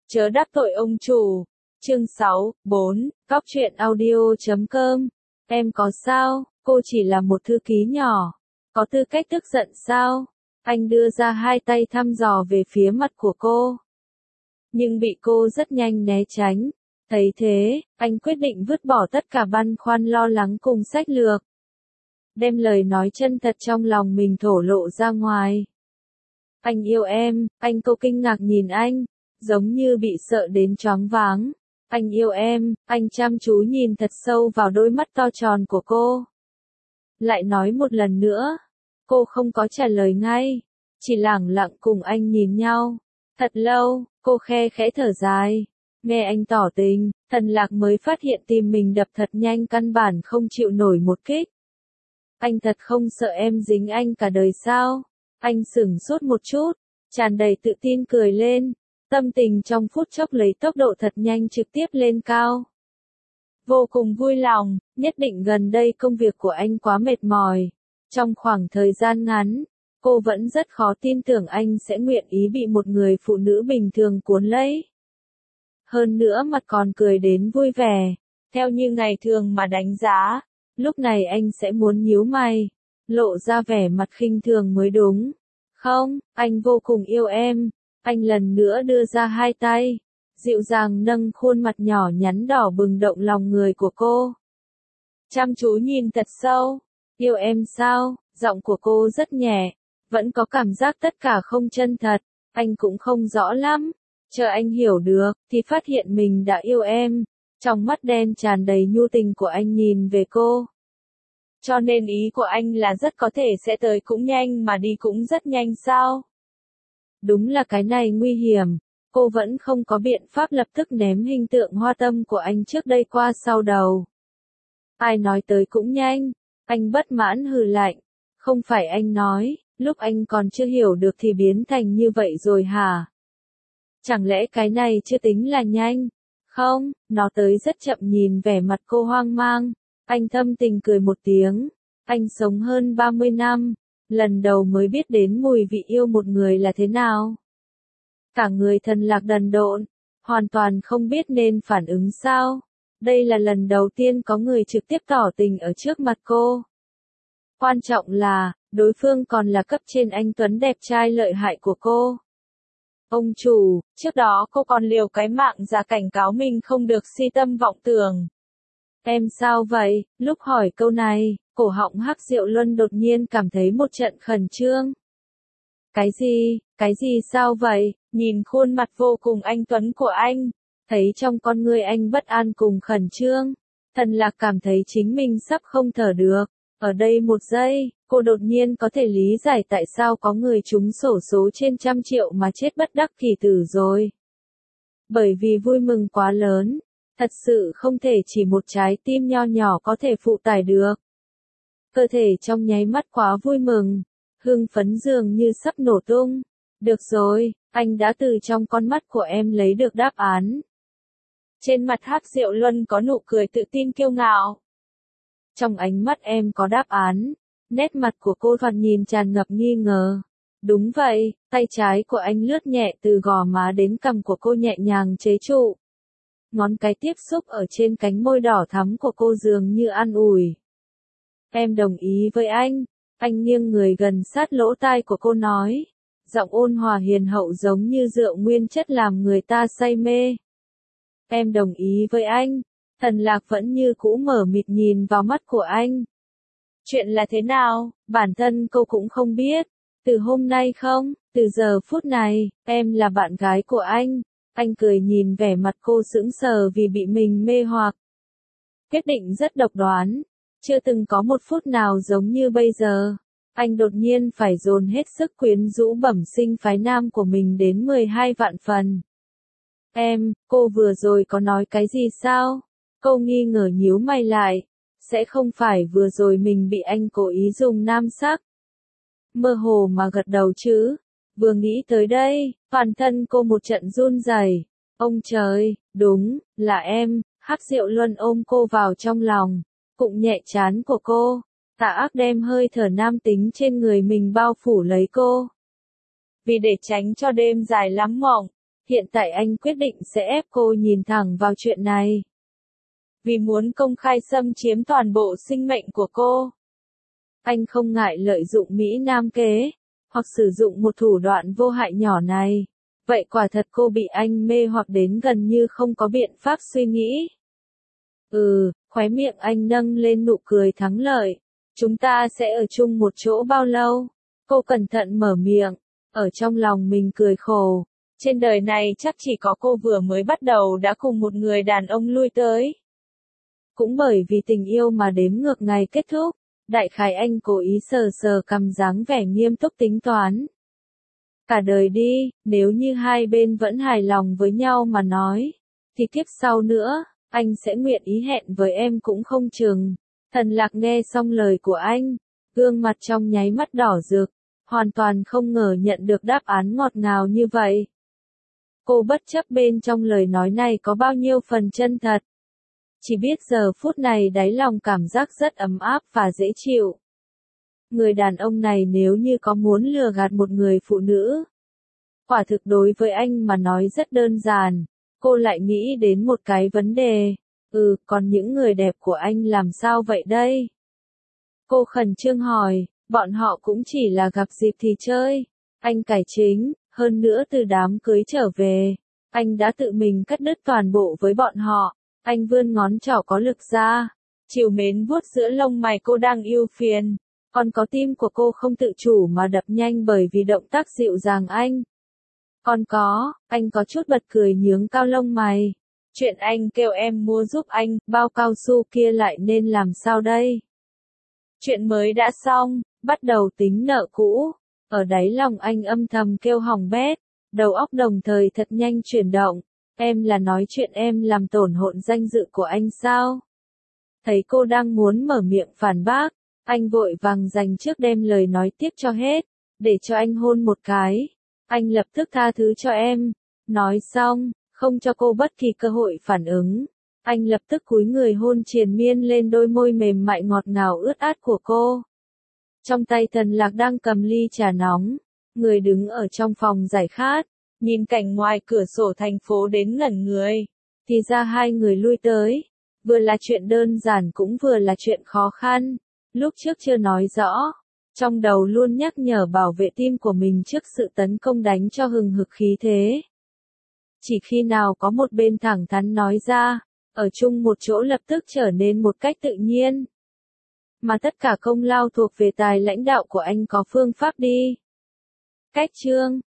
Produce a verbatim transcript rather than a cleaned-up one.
Chớ đắc tội ông chủ. Chương sáu, bốn, Góc truyện audio chấm com. Em có sao, cô chỉ là một thư ký nhỏ. Có tư cách tức giận sao? Anh đưa ra hai tay thăm dò về phía mặt của cô. Nhưng bị cô rất nhanh né tránh. Thấy thế, anh quyết định vứt bỏ tất cả băn khoăn lo lắng cùng sách lược. Đem lời nói chân thật trong lòng mình thổ lộ ra ngoài. Anh yêu em, anh. Cô kinh ngạc nhìn anh, giống như bị sợ đến choáng váng. Anh yêu em, anh chăm chú nhìn thật sâu vào đôi mắt to tròn của cô. Lại nói một lần nữa. Cô không có trả lời ngay, chỉ lẳng lặng cùng anh nhìn nhau. Thật lâu, cô khe khẽ thở dài. Nghe anh tỏ tình, Tần Lạc mới phát hiện tim mình đập thật nhanh, căn bản không chịu nổi một kích. Anh thật không sợ em dính anh cả đời sao? Anh sửng sốt một chút, tràn đầy tự tin cười lên. Tâm tình trong phút chốc lấy tốc độ thật nhanh trực tiếp lên cao. Vô cùng vui lòng, nhất định gần đây công việc của anh quá mệt mỏi. Trong khoảng thời gian ngắn, cô vẫn rất khó tin tưởng anh sẽ nguyện ý bị một người phụ nữ bình thường cuốn lấy. Hơn nữa mặt còn cười đến vui vẻ, theo như ngày thường mà đánh giá, lúc này anh sẽ muốn nhíu mày, lộ ra vẻ mặt khinh thường mới đúng. Không, anh vô cùng yêu em. Anh lần nữa đưa ra hai tay, dịu dàng nâng khuôn mặt nhỏ nhắn đỏ bừng động lòng người của cô. Chăm chú nhìn thật sâu. Yêu em sao? Giọng của cô rất nhẹ, vẫn có cảm giác tất cả không chân thật. Anh cũng không rõ lắm. Chờ anh hiểu được, thì phát hiện mình đã yêu em. Trong mắt đen tràn đầy nhu tình của anh nhìn về cô. Cho nên ý của anh là rất có thể sẽ tới cũng nhanh mà đi cũng rất nhanh sao? Đúng là cái này nguy hiểm. Cô vẫn không có biện pháp lập tức ném hình tượng hoa tâm của anh trước đây qua sau đầu. Ai nói tới cũng nhanh. Anh bất mãn hừ lạnh. Không phải anh nói, lúc anh còn chưa hiểu được thì biến thành như vậy rồi hả? Chẳng lẽ cái này chưa tính là nhanh? Không, nó tới rất chậm. Nhìn vẻ mặt cô hoang mang. Anh thâm tình cười một tiếng. Anh sống hơn ba mươi năm. Lần đầu mới biết đến mùi vị yêu một người là thế nào. Cả người Tần Lạc đần độn, hoàn toàn không biết nên phản ứng sao. Đây là lần đầu tiên có người trực tiếp tỏ tình ở trước mặt cô. Quan trọng là, đối phương còn là cấp trên anh tuấn đẹp trai lợi hại của cô. Ông chủ, trước đó cô còn liều cái mạng ra cảnh cáo mình không được si tâm vọng tưởng. Em sao vậy? Lúc hỏi câu này, cổ họng Hắc Diệu Luân đột nhiên cảm thấy một trận khẩn trương. Cái gì? Cái gì sao vậy? Nhìn khuôn mặt vô cùng anh tuấn của anh, thấy trong con người anh bất an cùng khẩn trương. Tần Lạc cảm thấy chính mình sắp không thở được. Ở đây một giây, cô đột nhiên có thể lý giải tại sao có người trúng xổ số trên trăm triệu mà chết bất đắc kỳ tử rồi. Bởi vì vui mừng quá lớn. Thật sự không thể chỉ một trái tim nho nhỏ có thể phụ tải được. Cơ thể trong nháy mắt quá vui mừng, hưng phấn dường như sắp nổ tung. Được rồi, anh đã từ trong con mắt của em lấy được đáp án. Trên mặt Hắc Diệu Luân có nụ cười tự tin kiêu ngạo. Trong ánh mắt em có đáp án. Nét mặt của cô thoạt nhìn tràn ngập nghi ngờ. Đúng vậy, tay trái của anh lướt nhẹ từ gò má đến cằm của cô nhẹ nhàng chế trụ. Ngón cái tiếp xúc ở trên cánh môi đỏ thắm của cô dường như an ủi. Em đồng ý với anh. Anh nghiêng người gần sát lỗ tai của cô nói. Giọng ôn hòa hiền hậu giống như rượu nguyên chất làm người ta say mê. Em đồng ý với anh. Tần Lạc vẫn như cũ mở mịt nhìn vào mắt của anh. Chuyện là thế nào, bản thân cô cũng không biết. Từ hôm nay không, từ giờ phút này, em là bạn gái của anh. Anh cười nhìn vẻ mặt cô sững sờ vì bị mình mê hoặc. Quyết định rất độc đoán. Chưa từng có một phút nào giống như bây giờ. Anh đột nhiên phải dồn hết sức quyến rũ bẩm sinh phái nam của mình đến mười hai vạn phần. Em, cô vừa rồi có nói cái gì sao? Cô nghi ngờ nhíu mày lại. Sẽ không phải vừa rồi mình bị anh cố ý dùng nam sắc. Mơ hồ mà gật đầu chứ. Vừa nghĩ tới đây, toàn thân cô một trận run rẩy. Ông trời, đúng, là em. Hắc Diệu Luân ôm cô vào trong lòng, cụng nhẹ trán của cô. Tà ác đem hơi thở nam tính trên người mình bao phủ lấy cô. Vì để tránh cho đêm dài lắm mộng, Hiện tại anh quyết định sẽ ép cô nhìn thẳng vào chuyện này. Vì muốn công khai xâm chiếm toàn bộ sinh mệnh của cô. Anh không ngại lợi dụng Mỹ Nam kế, hoặc sử dụng một thủ đoạn vô hại nhỏ này. Vậy quả thật cô bị anh mê hoặc đến gần như không có biện pháp suy nghĩ. Ừ, khóe miệng anh nâng lên nụ cười thắng lợi. Chúng ta sẽ ở chung một chỗ bao lâu? Cô cẩn thận mở miệng, ở trong lòng mình cười khổ. Trên đời này chắc chỉ có cô vừa mới bắt đầu đã cùng một người đàn ông lui tới. Cũng bởi vì tình yêu mà đếm ngược ngày kết thúc, đại khái anh cố ý sờ sờ cằm dáng vẻ nghiêm túc tính toán. Cả đời đi, nếu như hai bên vẫn hài lòng với nhau mà nói, thì kiếp sau nữa, anh sẽ nguyện ý hẹn với em cũng không chừng. Thần Lạc nghe xong lời của anh, gương mặt trong nháy mắt đỏ rực, hoàn toàn không ngờ nhận được đáp án ngọt ngào như vậy. Cô bất chấp bên trong lời nói này có bao nhiêu phần chân thật. Chỉ biết giờ phút này đáy lòng cảm giác rất ấm áp và dễ chịu. Người đàn ông này nếu như có muốn lừa gạt một người phụ nữ, quả thực đối với anh mà nói rất đơn giản. Cô lại nghĩ đến một cái vấn đề. Ừ, còn những người đẹp của anh làm sao vậy đây? Cô khẩn trương hỏi, bọn họ cũng chỉ là gặp dịp thì chơi. Anh cải chính, hơn nữa từ đám cưới trở về, anh đã tự mình cắt đứt toàn bộ với bọn họ. Anh vươn ngón trỏ có lực ra, trìu mến vuốt giữa lông mày cô đang ưu phiền. Còn có tim của cô không tự chủ mà đập nhanh bởi vì động tác dịu dàng anh. Còn có, anh có chút bật cười nhướng cao lông mày. Chuyện anh kêu em mua giúp anh, bao cao su kia lại nên làm sao đây? Chuyện mới đã xong, bắt đầu tính nợ cũ. Ở đáy lòng anh âm thầm kêu hỏng bét, đầu óc đồng thời thật nhanh chuyển động. Em là nói chuyện em làm tổn hại danh dự của anh sao? Thấy cô đang muốn mở miệng phản bác, anh vội vàng dành trước đem lời nói tiếp cho hết, để cho anh hôn một cái. Anh lập tức tha thứ cho em. Nói xong, không cho cô bất kỳ cơ hội phản ứng. Anh lập tức cúi người hôn triền miên lên đôi môi mềm mại ngọt ngào ướt át của cô. Trong tay Thần Lạc đang cầm ly trà nóng, người đứng ở trong phòng giải khát, nhìn cảnh ngoài cửa sổ thành phố đến ngẩn người. Thì ra hai người lui tới, vừa là chuyện đơn giản cũng vừa là chuyện khó khăn. Lúc trước chưa nói rõ, trong đầu luôn nhắc nhở bảo vệ tim của mình trước sự tấn công đánh cho hừng hực khí thế. Chỉ khi nào có một bên thẳng thắn nói ra, ở chung một chỗ lập tức trở nên một cách tự nhiên. Mà tất cả công lao thuộc về tài lãnh đạo của anh có phương pháp đi. Cách chương